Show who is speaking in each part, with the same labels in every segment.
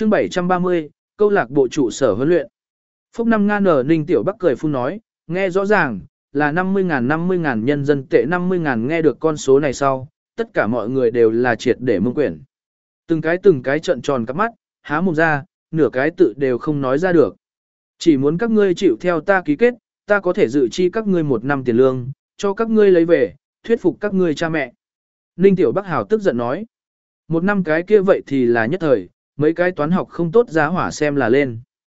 Speaker 1: Chương 730, câu lạc bộ trụ sở huấn luyện. Phúc năm Nga nở Ninh Tiểu Bắc cười phun nói, nghe rõ ràng, là 50.000 nhân dân tệ 50.000 nghe được con số này sau, tất cả mọi người đều là triệt để mông quyển. Từng cái trợn tròn cắp mắt, há mồm ra, nửa cái tự đều không nói ra được. Chỉ muốn các ngươi chịu theo ta ký kết, ta có thể dự chi các ngươi 1 năm tiền lương, cho các ngươi lấy về, thuyết phục các ngươi cha mẹ. Ninh Tiểu Bắc hào tức giận nói, 1 năm cái kia vậy thì là nhất thời, mấy cái toán học không tốt giá hỏa xem là lên.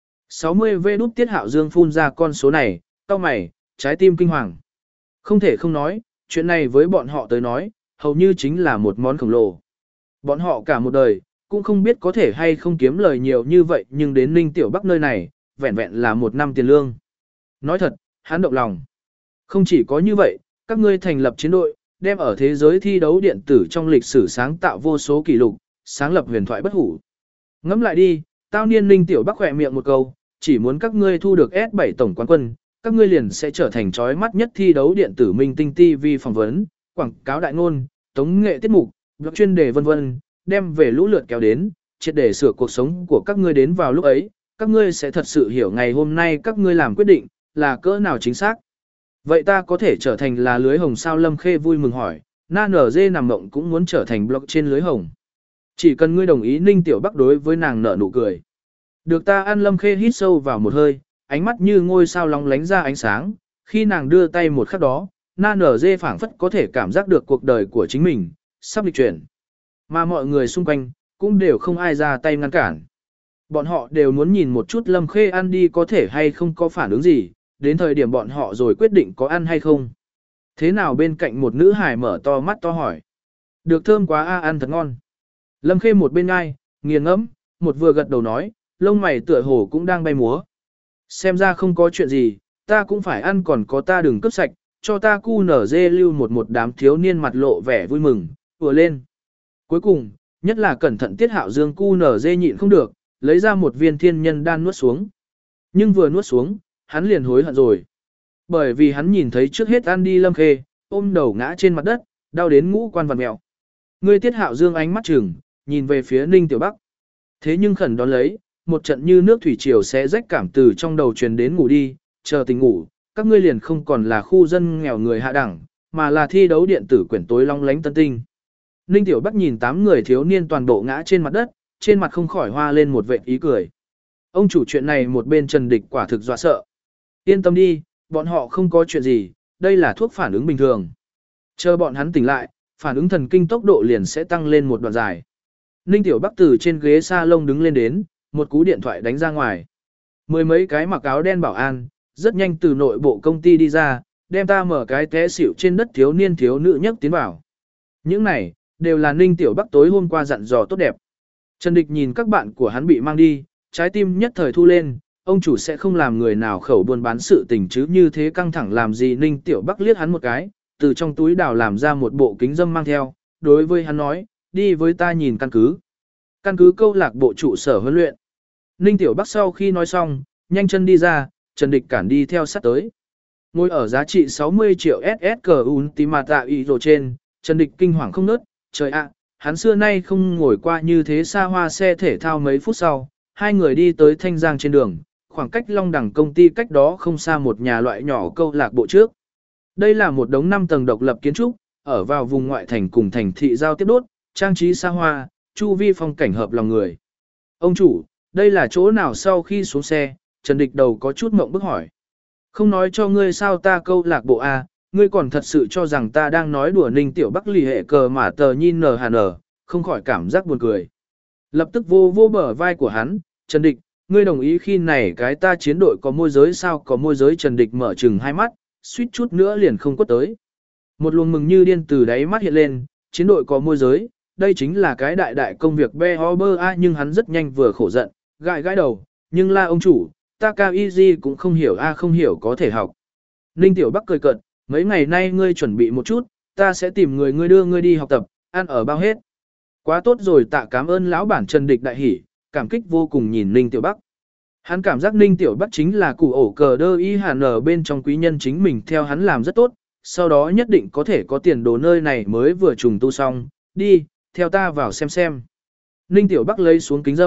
Speaker 1: 60 V đút Tiết Hạo Dương phun ra con số này, cau mày, trái tim kinh hoàng. Không thể không nói, chuyện này với bọn họ tới nói, hầu như chính là một món khổng lồ. Bọn họ cả một đời, cũng không biết có thể hay không kiếm lời nhiều như vậy, nhưng đến Ninh Tiểu Bắc nơi này, vẹn vẹn là 1 năm tiền lương. Nói thật, hắn động lòng. Không chỉ có như vậy, các ngươi thành lập chiến đội, đem ở thế giới thi đấu điện tử trong lịch sử sáng tạo vô số kỷ lục, sáng lập huyền thoại bất hủ. Ngẫm lại đi, tao niên Ninh Tiểu Bắc khỏe miệng một câu, chỉ muốn các ngươi thu được S7 tổng quán quân, các ngươi liền sẽ trở thành chói mắt nhất thi đấu điện tử minh tinh TV phỏng vấn, quảng cáo đại ngôn, tống nghệ tiết mục, blog chuyên đề vân vân, đem về lũ lượt kéo đến, triệt để sửa cuộc sống của các ngươi đến vào lúc ấy, các ngươi sẽ thật sự hiểu ngày hôm nay các ngươi làm quyết định, là cỡ nào chính xác. Vậy ta có thể trở thành là lưới hồng sao? Lâm Khê vui mừng hỏi, na nở dê nằm mộng cũng muốn trở thành blog trên lưới hồng. Chỉ cần ngươi đồng ý. Ninh Tiểu Bắc đối với nàng nở nụ cười. Được ta ăn. Lâm Khê hít sâu vào một hơi, ánh mắt như ngôi sao lóng lánh ra ánh sáng, khi nàng đưa tay một khắc đó, na nở dê phảng phất có thể cảm giác được cuộc đời của chính mình, sắp lịch chuyển. Mà mọi người xung quanh, cũng đều không ai ra tay ngăn cản. Bọn họ đều muốn nhìn một chút Lâm Khê ăn đi có thể hay không có phản ứng gì, đến thời điểm bọn họ rồi quyết định có ăn hay không. Thế nào? Bên cạnh một nữ hài mở to mắt to hỏi. Được, thơm quá a, ăn thật ngon. Lâm Khê một bên ngai, nghiền ngẫm, một vừa gật đầu nói, lông mày tựa hồ cũng đang bay múa. Xem ra không có chuyện gì, ta cũng phải ăn, còn có ta đừng cướp sạch, cho ta cu nở dê lưu một đám thiếu niên mặt lộ vẻ vui mừng, vừa lên. Cuối cùng, nhất là cẩn thận Tiết Hạo Dương cu nở dê nhịn không được, lấy ra một viên thiên nhân đan nuốt xuống. Nhưng vừa nuốt xuống, hắn liền hối hận rồi. Bởi vì hắn nhìn thấy trước hết ăn đi Lâm Khê, ôm đầu ngã trên mặt đất, đau đến ngũ quan vặn mèo. Ngươi Tiết Hạo Dương ánh mắt chừng, nhìn về phía Ninh Tiểu Bắc. Thế nhưng khẩn đón lấy, một trận như nước thủy triều sẽ rách cảm từ trong đầu truyền đến, ngủ đi, chờ tỉnh ngủ, các ngươi liền không còn là khu dân nghèo người hạ đẳng, mà là thi đấu điện tử quyển tối long lánh tân tinh. Ninh Tiểu Bắc nhìn 8 người thiếu niên toàn bộ ngã trên mặt đất, trên mặt không khỏi hoa lên một vệt ý cười. Ông chủ, chuyện này một bên Trần Địch quả thực dọa sợ. Yên tâm đi, bọn họ không có chuyện gì, đây là thuốc phản ứng bình thường. Chờ bọn hắn tỉnh lại, phản ứng thần kinh tốc độ liền sẽ tăng lên một đoạn dài. Ninh Tiểu Bắc từ trên ghế salon đứng lên đến, một cú điện thoại đánh ra ngoài. 10 mấy cái mặc áo đen bảo an, rất nhanh từ nội bộ công ty đi ra, đem ta mở cái té xỉu trên đất thiếu niên thiếu nữ nhấc tiến vào. Những này, đều là Ninh Tiểu Bắc tối hôm qua dặn dò tốt đẹp. Trần Địch nhìn các bạn của hắn bị mang đi, trái tim nhất thời thu lên, ông chủ sẽ không làm người nào khẩu buôn bán sự tình chứ, như thế căng thẳng làm gì? Ninh Tiểu Bắc liếc hắn một cái, từ trong túi đào làm ra một bộ kính dâm mang theo, đối với hắn nói, đi với ta nhìn căn cứ. Căn cứ câu lạc bộ trụ sở huấn luyện. Ninh Tiểu Bắc sau khi nói xong, nhanh chân đi ra, Trần Địch cản đi theo sát tới. Ngồi ở giá trị 60 triệu SSC Ultimate Euro trên, Trần Địch kinh hoàng không nớt, trời ạ, hắn xưa nay không ngồi qua như thế xa hoa xe thể thao. Mấy phút sau, hai người đi tới Thanh Giang trên đường, khoảng cách Long Đẳng công ty cách đó không xa một nhà loại nhỏ câu lạc bộ trước. Đây là một đống 5 tầng độc lập kiến trúc, ở vào vùng ngoại thành cùng thành thị giao tiếp đốt, trang trí xa hoa, chu vi phong cảnh hợp lòng người. Ông chủ, đây là chỗ nào? Sau khi xuống xe, Trần Địch đầu có chút mộng bức hỏi. Không nói cho ngươi sao? Ta câu lạc bộ A, ngươi còn thật sự cho rằng ta đang nói đùa? Ninh Tiểu Bắc lì hệ cờ mà tờ nhìn nở hà nở, không khỏi cảm giác buồn cười. Lập tức vô bờ vai của hắn, Trần Địch, ngươi đồng ý khi này cái ta chiến đội có môi giới sao? Có môi giới? Trần Địch mở trừng hai mắt, suýt chút nữa liền không quất tới. Một luồng mừng như điên từ đáy mắt hiện lên, chiến đội có môi giới, đây chính là cái đại công việc be ho bơ a. Nhưng hắn rất nhanh vừa khổ giận, gãi đầu, nhưng là ông chủ, ta cao easy cũng không hiểu a, không hiểu có thể học. Ninh Tiểu Bắc cười cợt, mấy ngày nay ngươi chuẩn bị một chút, ta sẽ tìm người ngươi đưa ngươi đi học tập, ăn ở bao hết. Quá tốt rồi, tạ cảm ơn lão bản. Trần Địch đại hỉ, cảm kích vô cùng nhìn Ninh Tiểu Bắc. Hắn cảm giác Ninh Tiểu Bắc chính là củ ổ cờ đơ y hàn ở bên trong quý nhân, chính mình theo hắn làm rất tốt, sau đó nhất định có thể có tiền đồ. Nơi này mới vừa trùng tu xong, đi, theo ta vào xem. Ninh Tiểu Bắc lấy xuống kính dâm,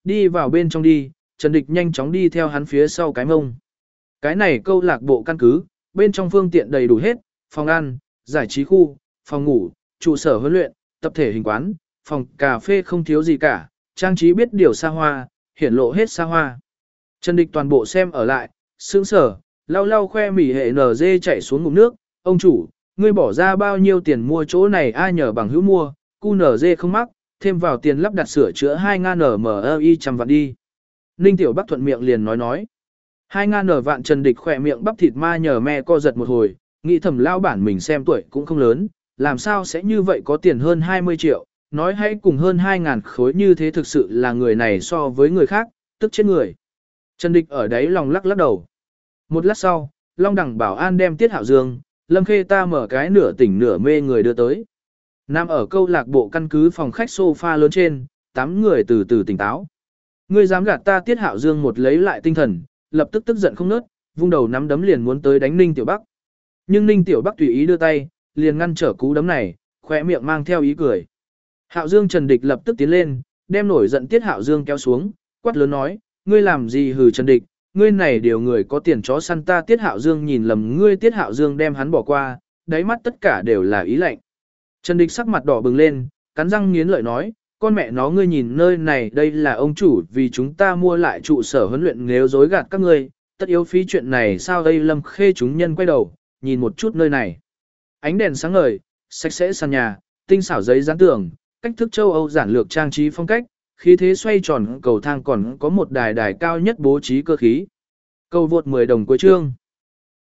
Speaker 1: Đi vào bên trong đi, Trần Địch nhanh chóng đi theo hắn phía sau cái mông. Cái này câu lạc bộ căn cứ, bên trong phương tiện đầy đủ hết, phòng ăn, giải trí khu, phòng ngủ, trụ sở huấn luyện, tập thể hình quán, phòng cà phê không thiếu gì cả, trang trí biết điều xa hoa, hiển lộ hết xa hoa. Trần Địch toàn bộ xem ở lại, sững sở, lau lau khoe mỉ hệ NG chạy xuống ngụm nước, ông chủ, ngươi bỏ ra bao nhiêu tiền mua chỗ này ai nhờ bằng hữu mua, QNZ không mắc, thêm vào tiền lắp đặt sửa chữa 2.000 NMI trăm vạn đi. Ninh Tiểu Bắc thuận miệng liền nói. 2.000 vạn. Trần Địch khỏe miệng bắp thịt ma nhờ me co giật một hồi, nghĩ thầm lao bản mình xem tuổi cũng không lớn, làm sao sẽ như vậy có tiền hơn 20 triệu, nói hãy cùng hơn 2.000 khối như thế thực sự là người này so với người khác, tức chết người. Trần Địch ở đấy lòng lắc lắc đầu. Một lát sau, Long Đẳng bảo an đem Tiết Hạo Dương, Lâm Khê ta mở cái nửa tỉnh nửa mê người đưa tới. Nằm ở câu lạc bộ căn cứ phòng khách sofa lớn trên, 8 người từ từ tỉnh táo. Ngươi dám gạt ta. Tiết Hạo Dương một lấy lại tinh thần, lập tức tức giận không nớt, vung đầu nắm đấm liền muốn tới đánh Ninh Tiểu Bắc. Nhưng Ninh Tiểu Bắc tùy ý đưa tay, liền ngăn trở cú đấm này, khóe miệng mang theo ý cười. Hạo Dương. Trần Địch lập tức tiến lên, đem nổi giận Tiết Hạo Dương kéo xuống, quát lớn nói, ngươi làm gì hừ. Trần Địch, ngươi này điều người có tiền chó săn ta. Tiết Hạo Dương nhìn lầm ngươi. Tiết Hạo Dương đem hắn bỏ qua, đáy mắt tất cả đều là ý lạnh. Trần Địch sắc mặt đỏ bừng lên, cắn răng nghiến lợi nói, con mẹ nó ngươi nhìn nơi này, đây là ông chủ vì chúng ta mua lại trụ sở huấn luyện, nếu dối gạt các ngươi, tất yếu phí chuyện này sao đây. Lâm Khê chúng nhân quay đầu, nhìn một chút nơi này. Ánh đèn sáng ngời, sạch sẽ sàn nhà, tinh xảo giấy dán tường, cách thức châu Âu giản lược trang trí phong cách, khí thế xoay tròn cầu thang còn có một đài cao nhất bố trí cơ khí. Cầu vượt 10 đồng cuối chương.